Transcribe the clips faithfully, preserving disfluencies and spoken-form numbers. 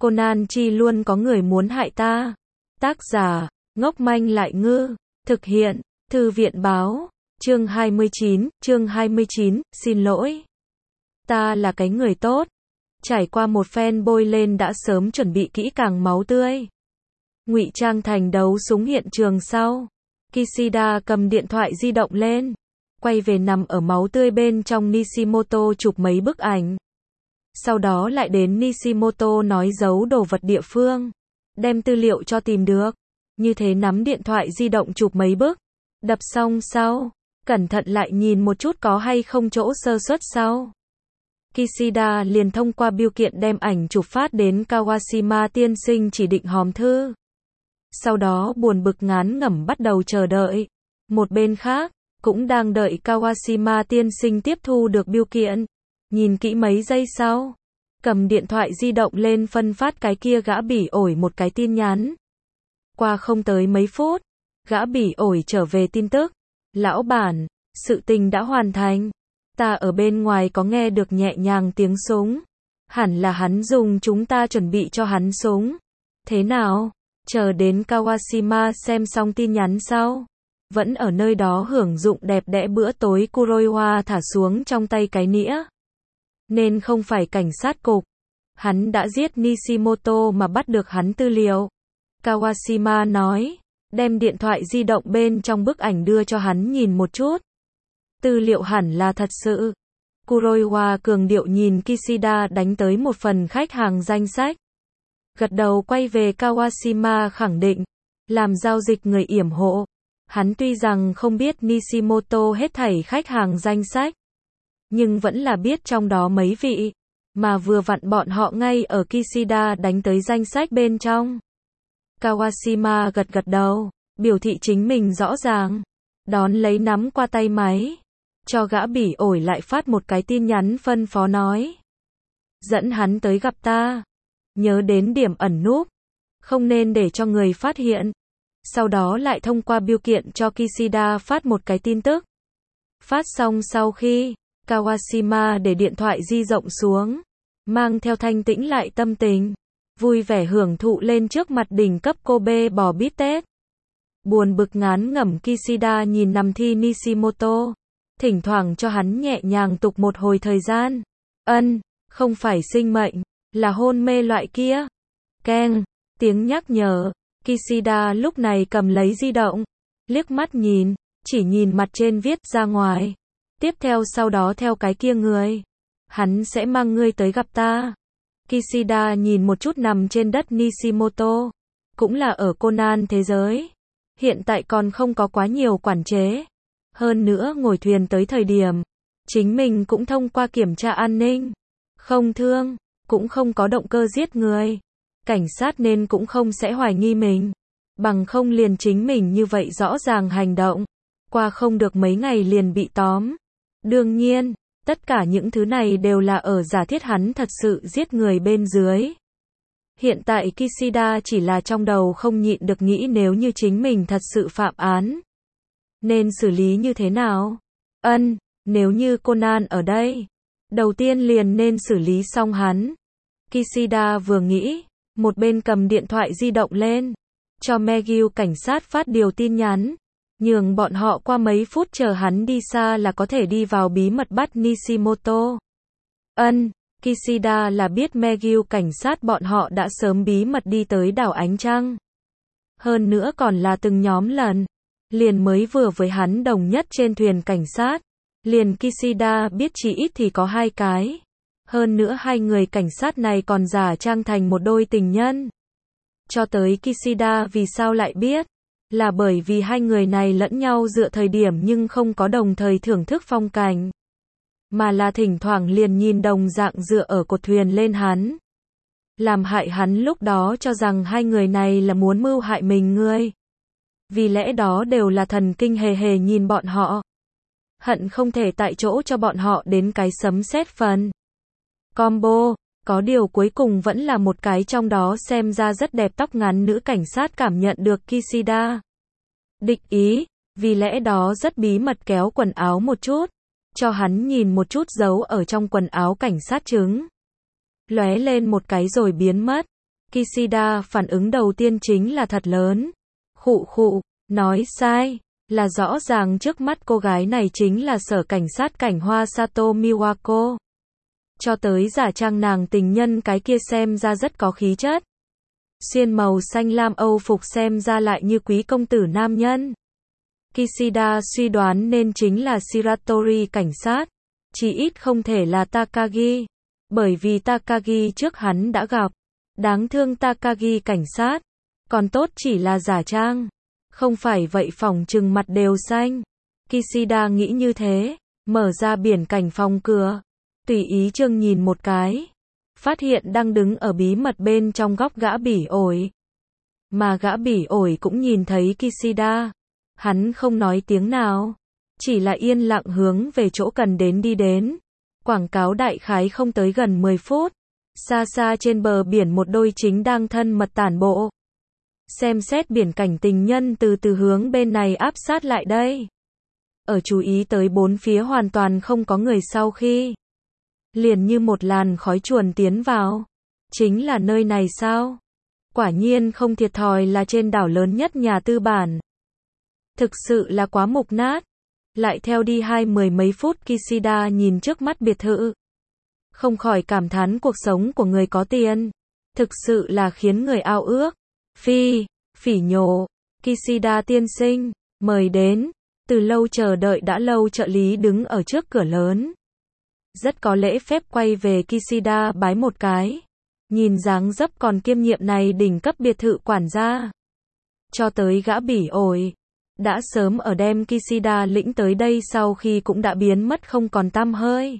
Conan chi luôn có người muốn hại ta. Tác giả, ngốc manh lại ngư. Thực hiện, Thư viện báo. Chương hai mươi chín, chương hai mươi chín, xin lỗi. Ta là cái người tốt. Trải qua một phen bôi lên đã sớm chuẩn bị kỹ càng máu tươi. Ngụy trang thành đấu súng hiện trường sau. Kishida cầm điện thoại di động lên. Quay về nằm ở máu tươi bên trong Nishimoto chụp mấy bức ảnh. Sau đó lại đến Nishimoto nói giấu đồ vật địa phương. Đem tư liệu cho tìm được. Như thế nắm điện thoại di động chụp mấy bức. Đập xong sau. Cẩn thận lại nhìn một chút có hay không chỗ sơ suất sau. Kishida liền thông qua bưu kiện đem ảnh chụp phát đến Kawashima tiên sinh chỉ định hòm thư. Sau đó buồn bực ngán ngẩm bắt đầu chờ đợi. Một bên khác, cũng đang đợi Kawashima tiên sinh tiếp thu được bưu kiện. Nhìn kỹ mấy giây sau, cầm điện thoại di động lên phân phát cái kia gã bỉ ổi một cái tin nhắn. Qua không tới mấy phút, gã bỉ ổi trở về tin tức. Lão bản, sự tình đã hoàn thành. Ta ở bên ngoài có nghe được nhẹ nhàng tiếng súng. Hẳn là hắn dùng chúng ta chuẩn bị cho hắn súng. Thế nào? Chờ đến Kawashima xem xong tin nhắn sau. Vẫn ở nơi đó hưởng dụng đẹp đẽ bữa tối Kuroiwa thả xuống trong tay cái nĩa. Nên không phải cảnh sát cục. Hắn đã giết Nishimoto mà bắt được hắn tư liệu. Kawashima nói. Đem điện thoại di động bên trong bức ảnh đưa cho hắn nhìn một chút. Tư liệu hẳn là thật sự. Kuroiwa cường điệu nhìn Kishida đánh tới một phần khách hàng danh sách. Gật đầu quay về Kawashima khẳng định. Làm giao dịch người yểm hộ. Hắn tuy rằng không biết Nishimoto hết thảy khách hàng danh sách. Nhưng vẫn là biết trong đó mấy vị. Mà vừa vặn bọn họ ngay ở Kishida đánh tới danh sách bên trong. Kawashima gật gật đầu. Biểu thị chính mình rõ ràng. Đón lấy nắm qua tay máy. Cho gã bỉ ổi lại phát một cái tin nhắn phân phó nói. Dẫn hắn tới gặp ta. Nhớ đến điểm ẩn núp. Không nên để cho người phát hiện. Sau đó lại thông qua bưu kiện cho Kishida phát một cái tin tức. Phát xong sau khi, Kawashima để điện thoại di động xuống. Mang theo thanh tĩnh lại tâm tình. Vui vẻ hưởng thụ lên trước mặt đỉnh cấp Kobe bò bít tết. Buồn bực ngán ngẩm Kishida nhìn nằm thi Nishimoto. Thỉnh thoảng cho hắn nhẹ nhàng tục một hồi thời gian. Ân, không phải sinh mệnh, là hôn mê loại kia. Keng, tiếng nhắc nhở. Kishida lúc này cầm lấy di động. Liếc mắt nhìn, chỉ nhìn mặt trên viết ra ngoài. Tiếp theo sau đó theo cái kia người. Hắn sẽ mang ngươi tới gặp ta. Kishida nhìn một chút nằm trên đất Nishimoto. Cũng là ở Conan thế giới. Hiện tại còn không có quá nhiều quản chế. Hơn nữa ngồi thuyền tới thời điểm. Chính mình cũng thông qua kiểm tra an ninh. Không thương, cũng không có động cơ giết người. Cảnh sát nên cũng không sẽ hoài nghi mình. Bằng không liền chính mình như vậy rõ ràng hành động. Qua không được mấy ngày liền bị tóm. Đương nhiên, tất cả những thứ này đều là ở giả thiết hắn thật sự giết người bên dưới. Hiện tại Kishida chỉ là trong đầu không nhịn được nghĩ nếu như chính mình thật sự phạm án. Nên xử lý như thế nào? Ân, nếu như Conan ở đây. Đầu tiên liền nên xử lý xong hắn. Kishida vừa nghĩ. Một bên cầm điện thoại di động lên. Cho Megyu cảnh sát phát điều tin nhắn. Nhường bọn họ qua mấy phút chờ hắn đi xa là có thể đi vào bí mật bắt Nishimoto. Ân, Kishida là biết Megyu cảnh sát bọn họ đã sớm bí mật đi tới đảo Ánh Trăng. Hơn nữa còn là từng nhóm lần. Liền mới vừa với hắn đồng nhất trên thuyền cảnh sát. Liền Kishida biết chỉ ít thì có hai cái. Hơn nữa hai người cảnh sát này còn giả trang thành một đôi tình nhân. Cho tới Kishida vì sao lại biết? Là bởi vì hai người này lẫn nhau dựa thời điểm nhưng không có đồng thời thưởng thức phong cảnh. Mà là thỉnh thoảng liền nhìn đồng dạng dựa ở cột thuyền lên hắn. Làm hại hắn lúc đó cho rằng hai người này là muốn mưu hại mình người. Vì lẽ đó đều là thần kinh hề hề nhìn bọn họ. Hận không thể tại chỗ cho bọn họ đến cái sấm sét phần. Combo, có điều cuối cùng vẫn là một cái trong đó xem ra rất đẹp tóc ngắn nữ cảnh sát cảm nhận được Kishida. Địch ý, vì lẽ đó rất bí mật kéo quần áo một chút. Cho hắn nhìn một chút dấu ở trong quần áo cảnh sát chứng. Lóe lên một cái rồi biến mất. Kishida phản ứng đầu tiên chính là thật lớn. Khụ khụ, nói sai, là rõ ràng trước mắt cô gái này chính là sở cảnh sát cảnh hoa Sato Miwako. Cho tới giả trang nàng tình nhân cái kia xem ra rất có khí chất. Xuyên màu xanh lam Âu phục xem ra lại như quý công tử nam nhân. Kishida suy đoán nên chính là Shiratori cảnh sát, chỉ ít không thể là Takagi, bởi vì Takagi trước hắn đã gặp. Đáng thương Takagi cảnh sát, còn tốt chỉ là giả trang, không phải vậy phỏng chừng mặt đều xanh. Kishida nghĩ như thế, mở ra biển cảnh phòng cửa, tùy ý trương nhìn một cái, phát hiện đang đứng ở bí mật bên trong góc gã bỉ ổi. Mà gã bỉ ổi cũng nhìn thấy Kishida, hắn không nói tiếng nào, chỉ là yên lặng hướng về chỗ cần đến đi đến. Quảng cáo đại khái không tới gần mười phút, xa xa trên bờ biển một đôi chính đang thân mật tản bộ. Xem xét biển cảnh tình nhân từ từ hướng bên này áp sát lại đây. Ở chú ý tới bốn phía hoàn toàn không có người sau khi, liền như một làn khói chuồn tiến vào. Chính là nơi này sao? Quả nhiên không thiệt thòi là trên đảo lớn nhất nhà tư bản. Thực sự là quá mục nát. Lại theo đi hai mười mấy phút Kishida nhìn trước mắt biệt thự. Không khỏi cảm thán cuộc sống của người có tiền. Thực sự là khiến người ao ước. Phi, phỉ nhổ, Kishida tiên sinh, mời đến. Từ lâu chờ đợi đã lâu trợ lý đứng ở trước cửa lớn. Rất có lễ phép quay về Kishida bái một cái. Nhìn dáng dấp còn kiêm nhiệm này đỉnh cấp biệt thự quản gia. Cho tới gã bỉ ổi, đã sớm ở đem Kishida lĩnh tới đây sau khi cũng đã biến mất không còn tăm hơi.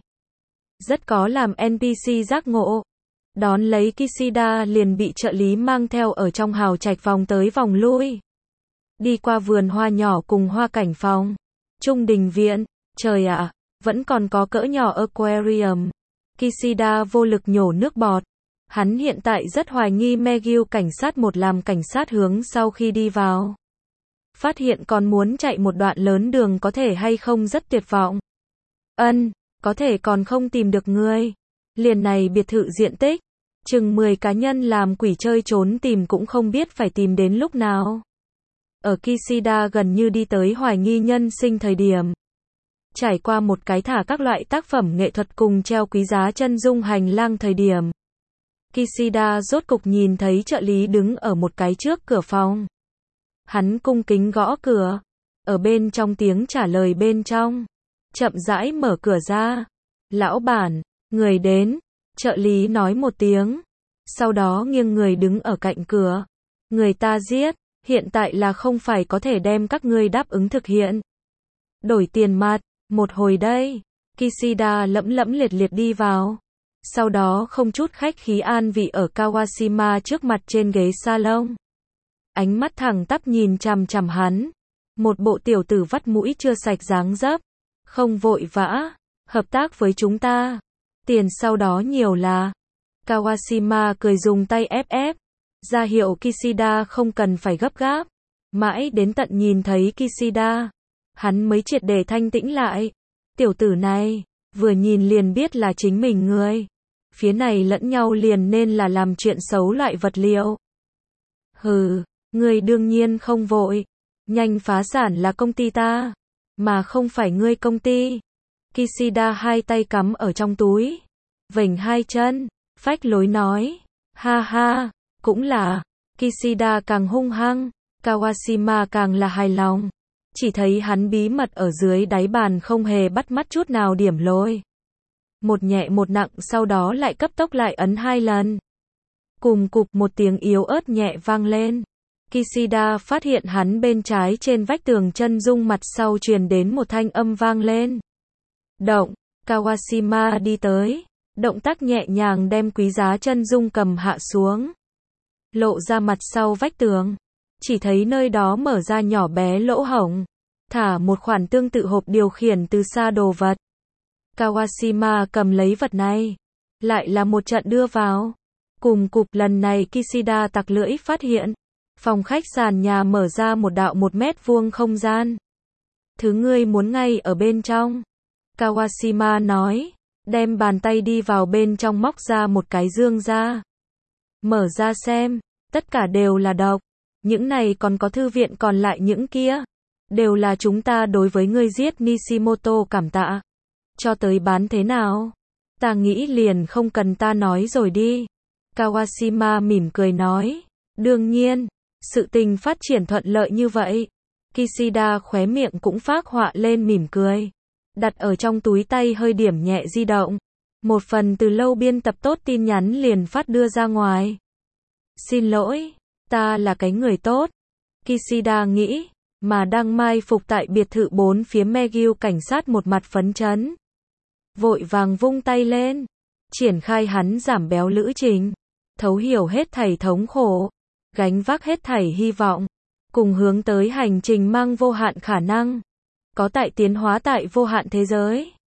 Rất có làm en pê xê giác ngộ. Đón lấy Kishida liền bị trợ lý mang theo ở trong hào trạch vòng tới vòng lui. Đi qua vườn hoa nhỏ cùng hoa cảnh phòng. Trung đình viện, trời ạ, vẫn còn có cỡ nhỏ aquarium. Kishida vô lực nhổ nước bọt. Hắn hiện tại rất hoài nghi Megyu cảnh sát một làm cảnh sát hướng sau khi đi vào. Phát hiện còn muốn chạy một đoạn lớn đường có thể hay không rất tuyệt vọng. Ân, có thể còn không tìm được người. Liền này biệt thự diện tích, chừng mười cá nhân làm quỷ chơi trốn tìm cũng không biết phải tìm đến lúc nào. Ở Kishida gần như đi tới hoài nghi nhân sinh thời điểm. Trải qua một cái thả các loại tác phẩm nghệ thuật cùng treo quý giá chân dung hành lang thời điểm. Kishida rốt cục nhìn thấy trợ lý đứng ở một cái trước cửa phòng. Hắn cung kính gõ cửa. Ở bên trong tiếng trả lời bên trong. Chậm rãi mở cửa ra. Lão bản, người đến. Trợ lý nói một tiếng. Sau đó nghiêng người đứng ở cạnh cửa. Người ta giết. Hiện tại là không phải có thể đem các ngươi đáp ứng thực hiện. Đổi tiền mặt. Một hồi đây. Kishida lẫm lẫm liệt liệt đi vào. Sau đó không chút khách khí an vị ở Kawashima trước mặt trên ghế salon. Ánh mắt thẳng tắp nhìn chằm chằm hắn. Một bộ tiểu tử vắt mũi chưa sạch dáng dấp. Không vội vã. Hợp tác với chúng ta. Tiền sau đó nhiều là. Kawashima cười dùng tay ép ép. Ra hiệu Kishida không cần phải gấp gáp. Mãi đến tận nhìn thấy Kishida. Hắn mới triệt để thanh tĩnh lại. Tiểu tử này, vừa nhìn liền biết là chính mình người. Phía này lẫn nhau liền nên là làm chuyện xấu loại vật liệu. Hừ, ngươi đương nhiên không vội. Nhanh phá sản là công ty ta. Mà không phải ngươi công ty. Kishida hai tay cắm ở trong túi. Vểnh hai chân. Phách lối nói. Ha ha, cũng là. Kishida càng hung hăng. Kawashima càng là hài lòng. Chỉ thấy hắn bí mật ở dưới đáy bàn không hề bắt mắt chút nào điểm lôi. Một nhẹ một nặng sau đó lại cấp tốc lại ấn hai lần. Cùng cục một tiếng yếu ớt nhẹ vang lên. Kishida phát hiện hắn bên trái trên vách tường chân dung mặt sau truyền đến một thanh âm vang lên. Động, Kawashima đi tới. Động tác nhẹ nhàng đem quý giá chân dung cầm hạ xuống. Lộ ra mặt sau vách tường. Chỉ thấy nơi đó mở ra nhỏ bé lỗ hổng. Thả một khoản tương tự hộp điều khiển từ xa đồ vật. Kawashima cầm lấy vật này. Lại là một trận đưa vào. Cùng cục lần này Kishida tặc lưỡi phát hiện. Phòng khách sàn nhà mở ra một đạo một mét vuông không gian. Thứ ngươi muốn ngay ở bên trong. Kawashima nói. Đem bàn tay đi vào bên trong móc ra một cái dương ra. Mở ra xem, tất cả đều là độc. Những này còn có thư viện còn lại những kia. Đều là chúng ta đối với ngươi giết Nishimoto cảm tạ. Cho tới bán thế nào? Ta nghĩ liền không cần ta nói rồi đi. Kawashima mỉm cười nói. Đương nhiên, sự tình phát triển thuận lợi như vậy. Kishida khóe miệng cũng phác họa lên mỉm cười. Đặt ở trong túi tay hơi điểm nhẹ di động. Một phần từ lâu biên tập tốt tin nhắn liền phát đưa ra ngoài. Xin lỗi, ta là cái người tốt. Kishida nghĩ, mà đang mai phục tại biệt thự bốn phía Megil cảnh sát một mặt phấn chấn. Vội vàng vung tay lên, triển khai hắn giảm béo lữ trình, thấu hiểu hết thảy thống khổ, gánh vác hết thảy hy vọng, cùng hướng tới hành trình mang vô hạn khả năng, có tại tiến hóa tại vô hạn thế giới.